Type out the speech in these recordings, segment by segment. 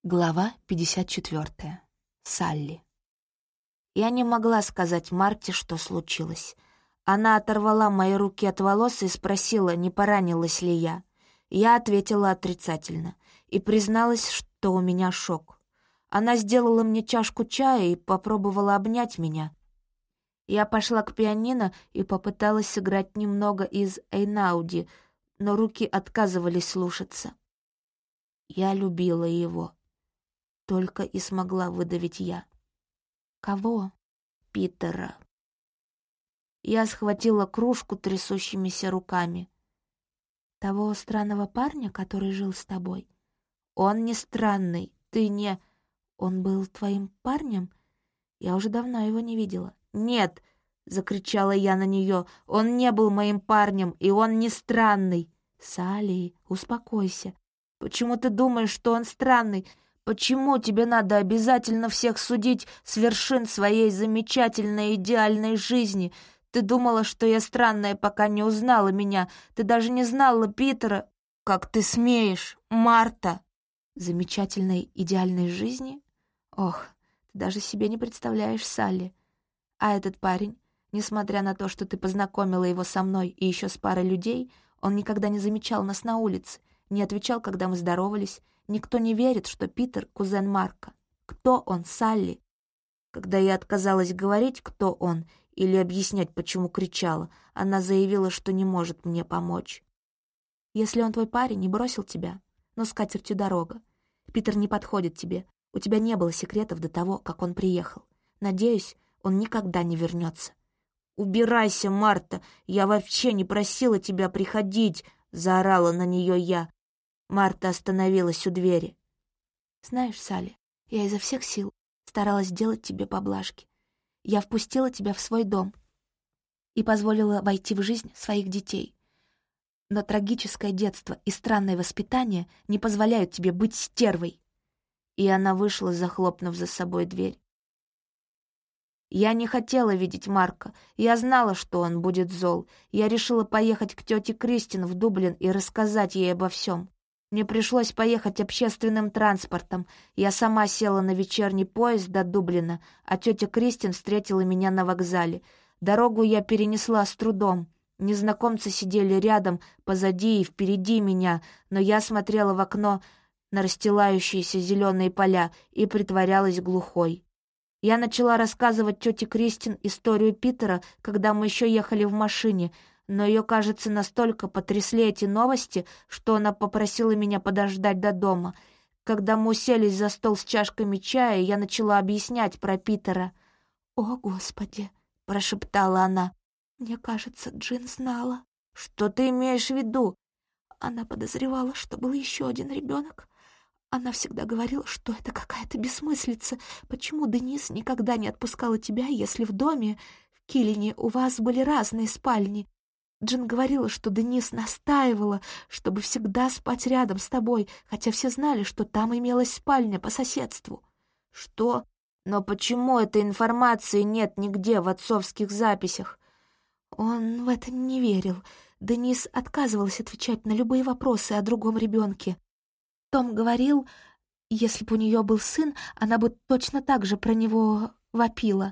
Глава 54. Салли. Я не могла сказать Марте, что случилось. Она оторвала мои руки от волос и спросила, не поранилась ли я. Я ответила отрицательно и призналась, что у меня шок. Она сделала мне чашку чая и попробовала обнять меня. Я пошла к пианино и попыталась сыграть немного из «Эйнауди», но руки отказывались слушаться. Я любила его. Только и смогла выдавить я. Кого? Питера. Я схватила кружку трясущимися руками. Того странного парня, который жил с тобой? Он не странный, ты не... Он был твоим парнем? Я уже давно его не видела. Нет, закричала я на нее, он не был моим парнем, и он не странный. Салли, успокойся. Почему ты думаешь, что он странный? Почему тебе надо обязательно всех судить с вершин своей замечательной идеальной жизни? Ты думала, что я странная, пока не узнала меня. Ты даже не знала Питера. Как ты смеешь, Марта? Замечательной идеальной жизни? Ох, ты даже себе не представляешь, Салли. А этот парень, несмотря на то, что ты познакомила его со мной и еще с парой людей, он никогда не замечал нас на улице, не отвечал, когда мы здоровались. Никто не верит, что Питер — кузен Марка. Кто он, Салли? Когда я отказалась говорить, кто он, или объяснять, почему кричала, она заявила, что не может мне помочь. Если он твой парень, не бросил тебя, но с катертью дорога. Питер не подходит тебе. У тебя не было секретов до того, как он приехал. Надеюсь, он никогда не вернется. «Убирайся, Марта! Я вообще не просила тебя приходить!» — заорала на нее я. Марта остановилась у двери. «Знаешь, Салли, я изо всех сил старалась сделать тебе поблажки. Я впустила тебя в свой дом и позволила войти в жизнь своих детей. Но трагическое детство и странное воспитание не позволяют тебе быть стервой». И она вышла, захлопнув за собой дверь. Я не хотела видеть Марка. Я знала, что он будет зол. Я решила поехать к тете Кристин в Дублин и рассказать ей обо всем. Мне пришлось поехать общественным транспортом. Я сама села на вечерний поезд до Дублина, а тетя Кристин встретила меня на вокзале. Дорогу я перенесла с трудом. Незнакомцы сидели рядом, позади и впереди меня, но я смотрела в окно на расстилающиеся зеленые поля и притворялась глухой. Я начала рассказывать тете Кристин историю Питера, когда мы еще ехали в машине, но ее, кажется, настолько потрясли эти новости, что она попросила меня подождать до дома. Когда мы уселись за стол с чашками чая, я начала объяснять про Питера. «О, Господи!» — прошептала она. «Мне кажется, Джин знала». «Что ты имеешь в виду?» Она подозревала, что был еще один ребенок. Она всегда говорила, что это какая-то бессмыслица. Почему Денис никогда не отпускала тебя, если в доме, в Киллине, у вас были разные спальни? Джин говорила, что Денис настаивала, чтобы всегда спать рядом с тобой, хотя все знали, что там имелась спальня по соседству. Что? Но почему этой информации нет нигде в отцовских записях? Он в это не верил. Денис отказывалась отвечать на любые вопросы о другом ребенке. Том говорил, если бы у нее был сын, она бы точно так же про него вопила.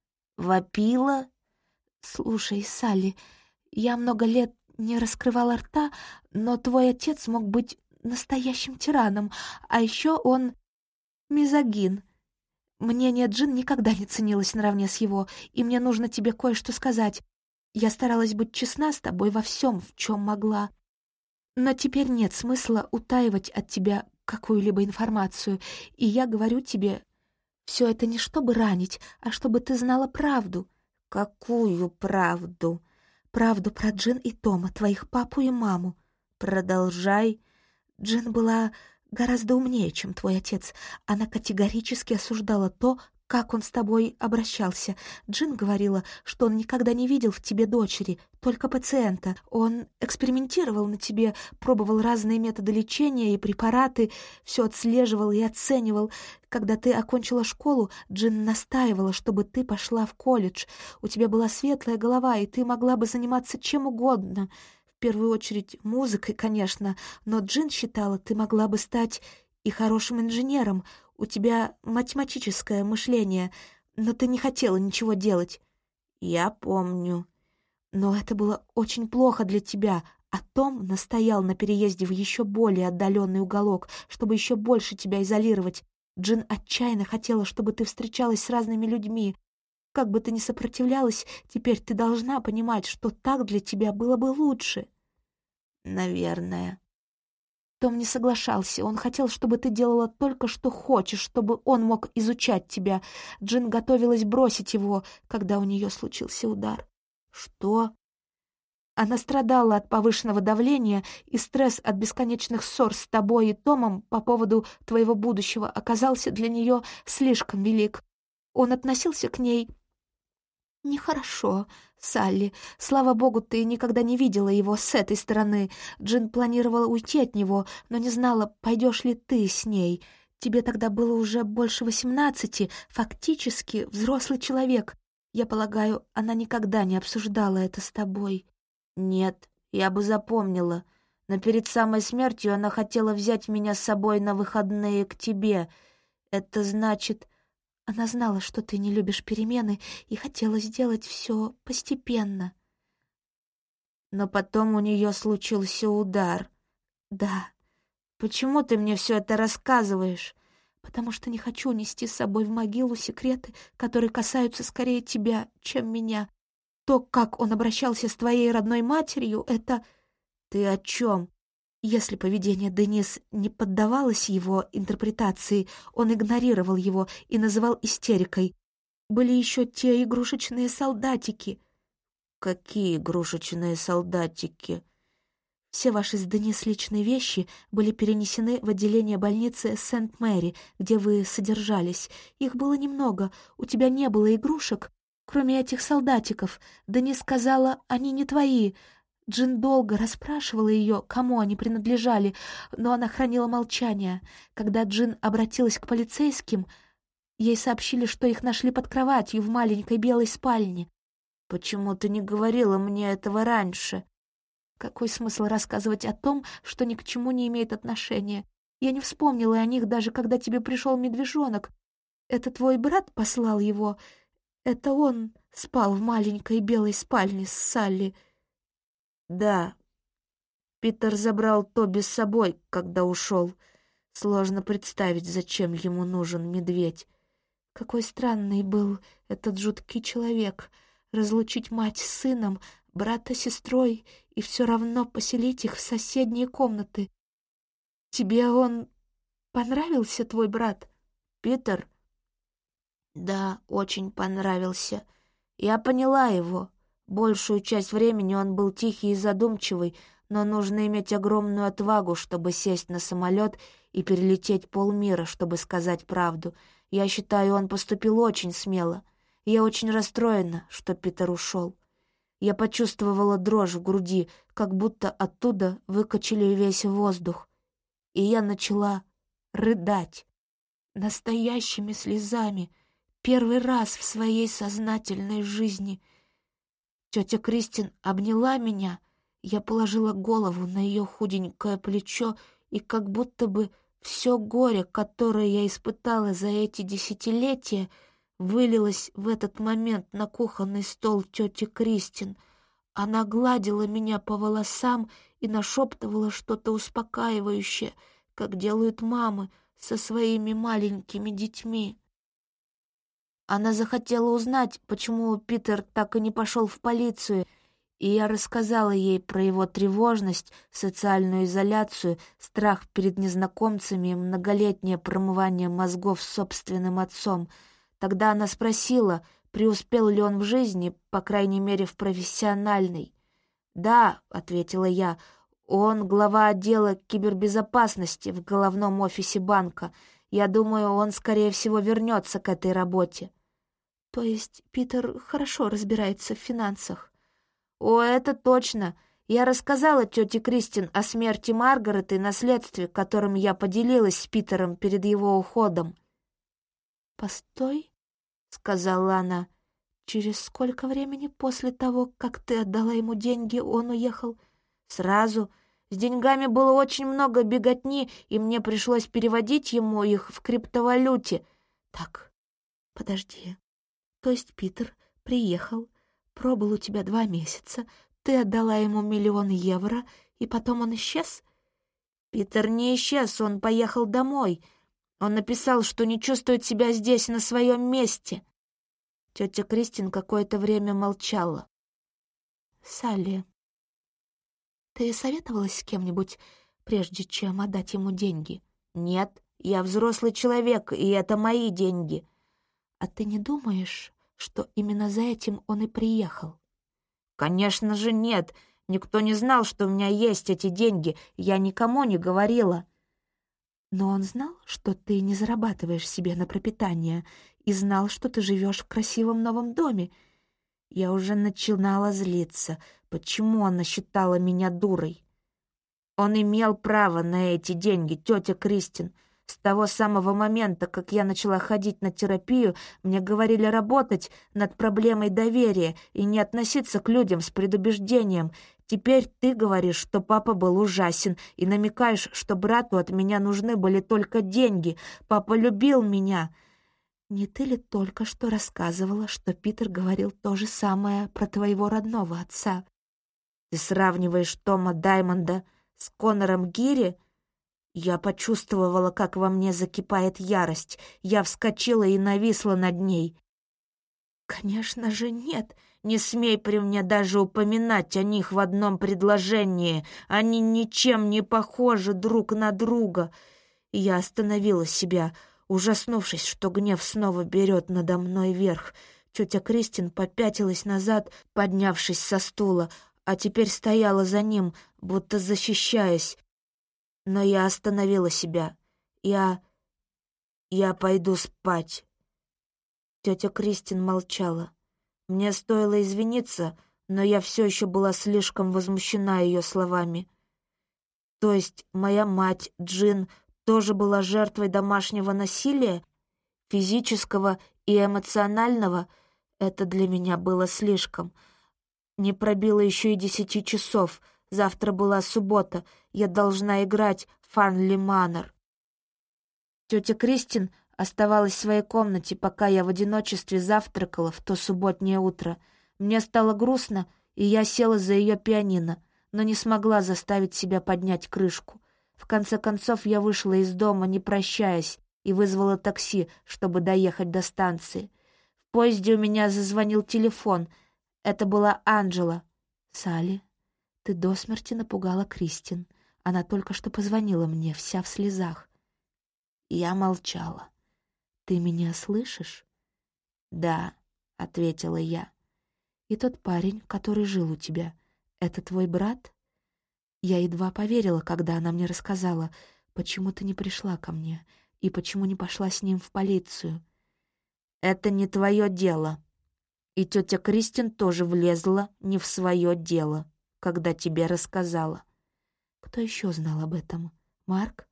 Вопила? Слушай, Салли, я много лет не раскрывала рта, но твой отец мог быть настоящим тираном, а еще он мизогин. Мнение Джин никогда не ценилось наравне с его, и мне нужно тебе кое-что сказать. Я старалась быть честна с тобой во всем, в чем могла. Но теперь нет смысла утаивать от тебя какую-либо информацию, и я говорю тебе, все это не чтобы ранить, а чтобы ты знала правду. Какую правду? Правду про Джин и Тома, твоих папу и маму. Продолжай. Джин была гораздо умнее, чем твой отец. Она категорически осуждала то, как он с тобой обращался. Джин говорила, что он никогда не видел в тебе дочери, только пациента. Он экспериментировал на тебе, пробовал разные методы лечения и препараты, все отслеживал и оценивал. Когда ты окончила школу, Джин настаивала, чтобы ты пошла в колледж. У тебя была светлая голова, и ты могла бы заниматься чем угодно. В первую очередь музыкой, конечно, но Джин считала, ты могла бы стать и хорошим инженером. У тебя математическое мышление, но ты не хотела ничего делать». «Я помню». «Но это было очень плохо для тебя, а Том настоял на переезде в еще более отдаленный уголок, чтобы еще больше тебя изолировать. Джин отчаянно хотела, чтобы ты встречалась с разными людьми. Как бы ты ни сопротивлялась, теперь ты должна понимать, что так для тебя было бы лучше». «Наверное». Том не соглашался. Он хотел, чтобы ты делала только, что хочешь, чтобы он мог изучать тебя. Джин готовилась бросить его, когда у нее случился удар. «Что?» Она страдала от повышенного давления, и стресс от бесконечных ссор с тобой и Томом по поводу твоего будущего оказался для нее слишком велик. Он относился к ней нехорошо, Салли. Слава богу, ты никогда не видела его с этой стороны. Джин планировала уйти от него, но не знала, пойдешь ли ты с ней. Тебе тогда было уже больше 18, фактически взрослый человек. Я полагаю, она никогда не обсуждала это с тобой. Нет, я бы запомнила. Но перед самой смертью она хотела взять меня с собой на выходные к тебе. Это значит... Она знала, что ты не любишь перемены, и хотела сделать все постепенно. Но потом у нее случился удар. Да. Почему ты мне все это рассказываешь? Потому что не хочу нести с собой в могилу секреты, которые касаются скорее тебя, чем меня. То, как он обращался с твоей родной матерью, это... Ты о чем? Если поведение Денис не поддавалось его интерпретации, он игнорировал его и называл истерикой. Были еще те игрушечные солдатики. Какие игрушечные солдатики? Все ваши с Денис личные вещи были перенесены в отделение больницы Сент-Мэри, где вы содержались. Их было немного, у тебя не было игрушек, кроме этих солдатиков. Денис сказала, они не твои. Джин долго расспрашивала ее, кому они принадлежали, но она хранила молчание. Когда Джин обратилась к полицейским, ей сообщили, что их нашли под кроватью в маленькой белой спальне. «Почему ты не говорила мне этого раньше?» «Какой смысл рассказывать о том, что ни к чему не имеет отношения? Я не вспомнила о них, даже когда тебе пришел медвежонок. Это твой брат послал его? Это он спал в маленькой белой спальне с Салли?» «Да, Питер забрал Тоби с собой, когда ушел. Сложно представить, зачем ему нужен медведь. Какой странный был этот жуткий человек. Разлучить мать с сыном, брата с сестрой и все равно поселить их в соседние комнаты. Тебе он понравился, твой брат, Питер?» «Да, очень понравился. Я поняла его. Большую часть времени он был тихий и задумчивый, но нужно иметь огромную отвагу, чтобы сесть на самолет и перелететь полмира, чтобы сказать правду. Я считаю, он поступил очень смело. Я очень расстроена, что Питер ушел. Я почувствовала дрожь в груди, как будто оттуда выкачали весь воздух. И я начала рыдать настоящими слезами, первый раз в своей сознательной жизни. Тетя Кристин обняла меня, я положила голову на ее худенькое плечо, и как будто бы все горе, которое я испытала за эти десятилетия, вылилось в этот момент на кухонный стол тети Кристин. Она гладила меня по волосам и нашептывала что-то успокаивающее, как делают мамы со своими маленькими детьми. Она захотела узнать, почему Питер так и не пошел в полицию, и я рассказала ей про его тревожность, социальную изоляцию, страх перед незнакомцами и многолетнее промывание мозгов собственным отцом. Тогда она спросила, преуспел ли он в жизни, по крайней мере, в профессиональной. «Да», — ответила я, — «он глава отдела кибербезопасности в головном офисе банка. Я думаю, он, скорее всего, вернется к этой работе». «То есть Питер хорошо разбирается в финансах?» «О, это точно. Я рассказала тете Кристин о смерти Маргарет и наследстве, которым я поделилась с Питером перед его уходом». «Постой», — сказала она, — «через сколько времени после того, как ты отдала ему деньги, он уехал?» «Сразу. С деньгами было очень много беготни, и мне пришлось переводить ему их в криптовалюте. Так, подожди. То есть Питер приехал, пробыл у тебя 2 месяца, ты отдала ему 1 000 000 евро, и потом он исчез? Питер не исчез, он поехал домой. Он написал, что не чувствует себя здесь, на своем месте. Тетя Кристин какое-то время молчала. «Салли, ты советовалась с кем-нибудь, прежде чем отдать ему деньги?» «Нет, я взрослый человек, и это мои деньги». «А ты не думаешь, что именно за этим он и приехал?» «Конечно же нет. Никто не знал, что у меня есть эти деньги. Я никому не говорила». «Но он знал, что ты не зарабатываешь себе на пропитание, и знал, что ты живешь в красивом новом доме». Я уже начинала злиться. Почему она считала меня дурой? Он имел право на эти деньги, тетя Кристин. С того самого момента, как я начала ходить на терапию, мне говорили работать над проблемой доверия и не относиться к людям с предубеждением. Теперь ты говоришь, что папа был ужасен, и намекаешь, что брату от меня нужны были только деньги. Папа любил меня. Не ты ли только что рассказывала, что Питер говорил то же самое про твоего родного отца? Ты сравниваешь Тома Даймонда с Конором Гири? Я почувствовала, как во мне закипает ярость. Я вскочила и нависла над ней. «Конечно же нет. Не смей при мне даже упоминать о них в одном предложении. Они ничем не похожи друг на друга». Я остановила себя, ужаснувшись, что гнев снова берет надо мной верх. Тетя Кристин попятилась назад, поднявшись со стула, а теперь стояла за ним, будто защищаясь. Но я остановила себя. Я пойду спать. Тетя Кристин молчала. Мне стоило извиниться, но я все еще была слишком возмущена ее словами. То есть моя мать, Джин, тоже была жертвой домашнего насилия, физического и эмоционального? Это для меня было слишком. Не пробило еще и 10 часов. Завтра была суббота. Я должна играть в Фарнли Манор. Тетя Кристин оставалась в своей комнате, пока я в одиночестве завтракала в то субботнее утро. Мне стало грустно, и я села за ее пианино, но не смогла заставить себя поднять крышку. В конце концов, я вышла из дома, не прощаясь, и вызвала такси, чтобы доехать до станции. В поезде у меня зазвонил телефон. Это была Анджела. «Салли, ты до смерти напугала Кристин. Она только что позвонила мне, вся в слезах». Я молчала. «Ты меня слышишь?» «Да», — ответила я. «И тот парень, который жил у тебя, это твой брат?» Я едва поверила, когда она мне рассказала, почему ты не пришла ко мне и почему не пошла с ним в полицию. «Это не твое дело. И тетя Кристин тоже влезла не в свое дело, когда тебе рассказала». «Кто еще знал об этом? Марк?»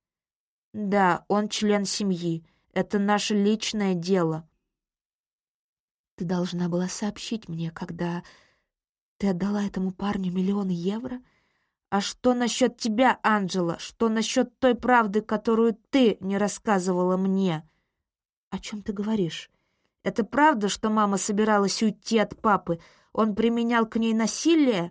«Да, он член семьи. Это наше личное дело». «Ты должна была сообщить мне, когда ты отдала этому парню 1 000 000 евро?» «А что насчет тебя, Анджела? Что насчет той правды, которую ты не рассказывала мне?» «О чем ты говоришь?» «Это правда, что мама собиралась уйти от папы? Он применял к ней насилие?»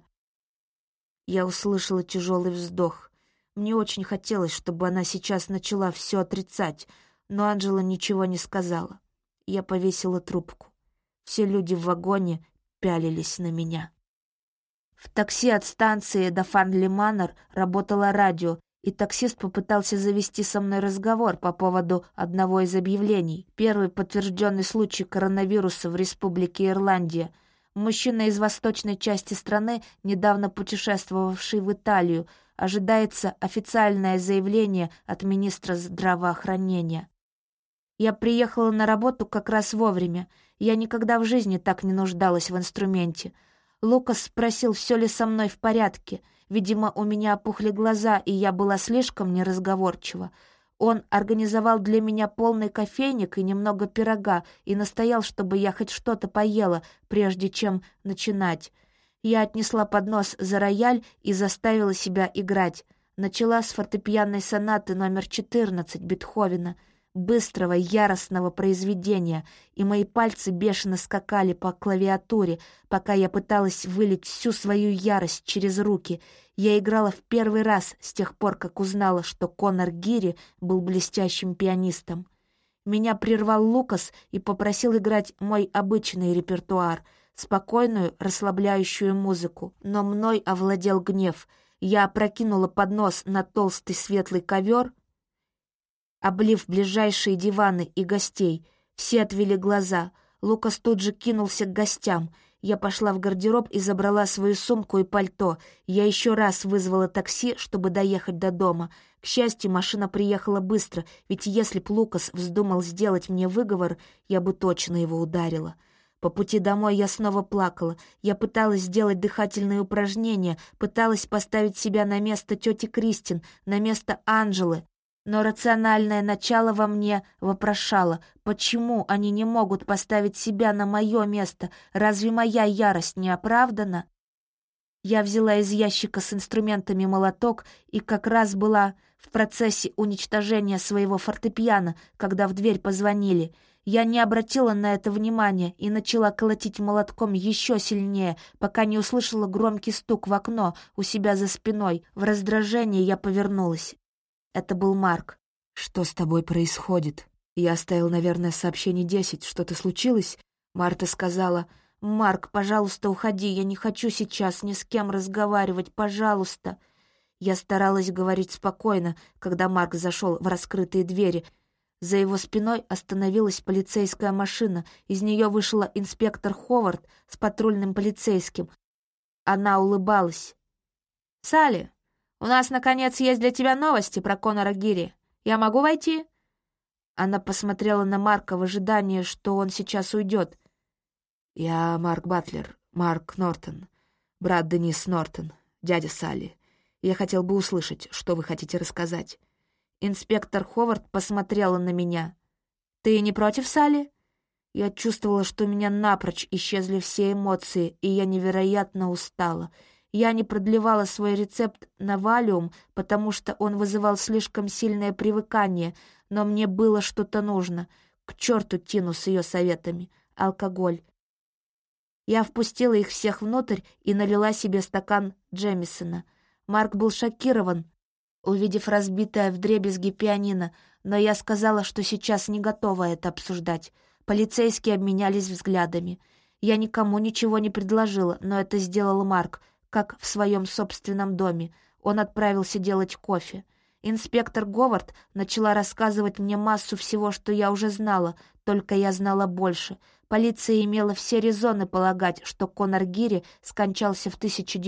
Я услышала тяжелый вздох. Мне очень хотелось, чтобы она сейчас начала все отрицать, но Анджела ничего не сказала. Я повесила трубку. Все люди в вагоне пялились на меня. В такси от станции до Фарнли Манор работало радио, и таксист попытался завести со мной разговор по поводу одного из объявлений. Первый подтвержденный случай коронавируса в Республике Ирландия. Мужчина из восточной части страны, недавно путешествовавший в Италию, ожидается официальное заявление от министра здравоохранения. Я приехала на работу как раз вовремя. Я никогда в жизни так не нуждалась в инструменте. Лукас спросил, все ли со мной в порядке. Видимо, у меня опухли глаза, и я была слишком неразговорчива. Он организовал для меня полный кофейник и немного пирога и настоял, чтобы я хоть что-то поела, прежде чем начинать. Я отнесла поднос за рояль и заставила себя играть. Начала с фортепианной сонаты номер 14 Бетховена, быстрого, яростного произведения, и мои пальцы бешено скакали по клавиатуре, пока я пыталась вылить всю свою ярость через руки. Я играла в первый раз с тех пор, как узнала, что Конор Гири был блестящим пианистом. Меня прервал Лукас и попросил играть мой обычный репертуар, спокойную, расслабляющую музыку, но мной овладел гнев. Я опрокинула поднос на толстый светлый ковер, облив ближайшие диваны и гостей. Все отвели глаза. Лукас тут же кинулся к гостям. Я пошла в гардероб и забрала свою сумку и пальто. Я еще раз вызвала такси, чтобы доехать до дома. К счастью, машина приехала быстро, ведь если б Лукас вздумал сделать мне выговор, я бы точно его ударила. По пути домой я снова плакала. Я пыталась сделать дыхательные упражнения, пыталась поставить себя на место тети Кристин, на место Анжелы. Но рациональное начало во мне вопрошало, почему они не могут поставить себя на мое место? Разве моя ярость не оправдана? Я взяла из ящика с инструментами молоток и как раз была в процессе уничтожения своего фортепиано, когда в дверь позвонили. Я не обратила на это внимания и начала колотить молотком еще сильнее, пока не услышала громкий стук в окно у себя за спиной. В раздражении я повернулась. Это был Марк. «Что с тобой происходит?» Я оставил, наверное, сообщений 10. Что-то случилось? Марта сказала: «Марк, пожалуйста, уходи. Я не хочу сейчас ни с кем разговаривать. Пожалуйста». Я старалась говорить спокойно, когда Марк зашел в раскрытые двери. За его спиной остановилась полицейская машина. Из нее вышла инспектор Ховард с патрульным полицейским. Она улыбалась. «Салли, у нас, наконец, есть для тебя новости про Конора Гири. Я могу войти?» Она посмотрела на Марка в ожидании, что он сейчас уйдет. «Я Марк Батлер, Марк Нортон, брат Денис Нортон, дядя Салли. Я хотел бы услышать, что вы хотите рассказать». Инспектор Ховард посмотрела на меня. «Ты не против, Салли?» Я чувствовала, что у меня напрочь исчезли все эмоции, и я невероятно устала. Я не продлевала свой рецепт на Валиум, потому что он вызывал слишком сильное привыкание, но мне было что-то нужно. К черту Тину с ее советами. Алкоголь. Я впустила их всех внутрь и налила себе стакан Джемисона. Марк был шокирован, увидев разбитое вдребезги пианино, но я сказала, что сейчас не готова это обсуждать. Полицейские обменялись взглядами. Я никому ничего не предложила, но это сделал Марк, как в своем собственном доме. Он отправился делать кофе. Инспектор Говард начала рассказывать мне массу всего, что я уже знала, только я знала больше. Полиция имела все резоны полагать, что Конор Гири скончался в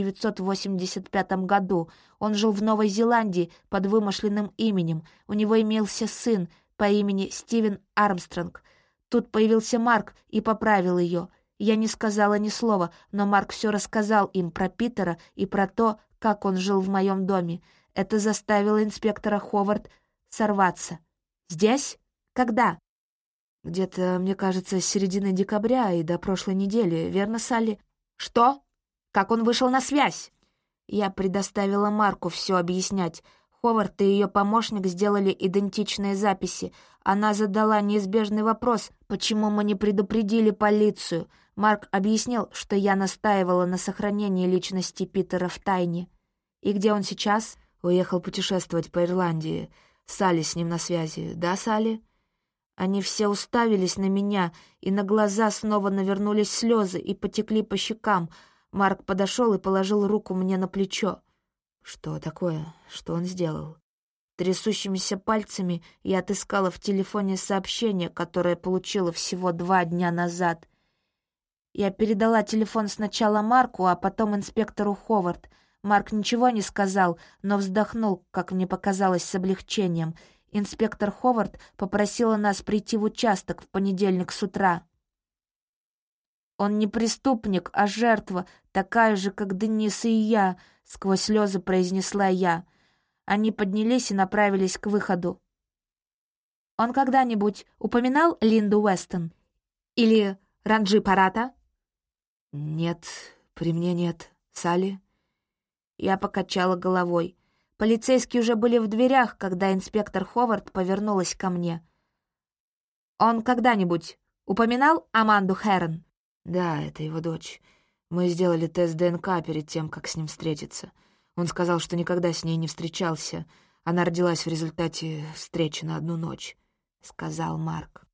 1985 году. Он жил в Новой Зеландии под вымышленным именем. У него имелся сын по имени Стивен Армстронг. Тут появился Марк и поправил ее. Я не сказала ни слова, но Марк все рассказал им про Питера и про то, как он жил в моем доме. Это заставило инспектора Ховард сорваться. «Здесь? Когда?» «Где-то, мне кажется, с середины декабря и до прошлой недели, верно, Салли?» «Что? Как он вышел на связь?» Я предоставила Марку все объяснять. Ховард и ее помощник сделали идентичные записи. Она задала неизбежный вопрос, почему мы не предупредили полицию. Марк объяснил, что я настаивала на сохранении личности Питера в тайне. «И где он сейчас?» «Уехал путешествовать по Ирландии. Салли с ним на связи. Да, Салли?» Они все уставились на меня, и на глаза снова навернулись слезы и потекли по щекам. Марк подошел и положил руку мне на плечо. «Что такое? Что он сделал?» Трясущимися пальцами я отыскала в телефоне сообщение, которое получила всего 2 дня назад. Я передала телефон сначала Марку, а потом инспектору Ховард. Марк ничего не сказал, но вздохнул, как мне показалось, с облегчением. Инспектор Ховард попросила нас прийти в участок в понедельник с утра. «Он не преступник, а жертва, такая же, как Денис и я», — сквозь слезы произнесла я. Они поднялись и направились к выходу. «Он когда-нибудь упоминал Линду Уэстон? Или Ранджи Парата?» «Нет, «При мне нет. Салли?» Я покачала головой. Полицейские уже были в дверях, когда инспектор Ховард повернулась ко мне. «Он когда-нибудь упоминал Аманду Хэрон?» «Да, это его дочь. Мы сделали тест ДНК перед тем, как с ним встретиться. Он сказал, что никогда с ней не встречался. Она родилась в результате встречи на одну ночь», — сказал Марк.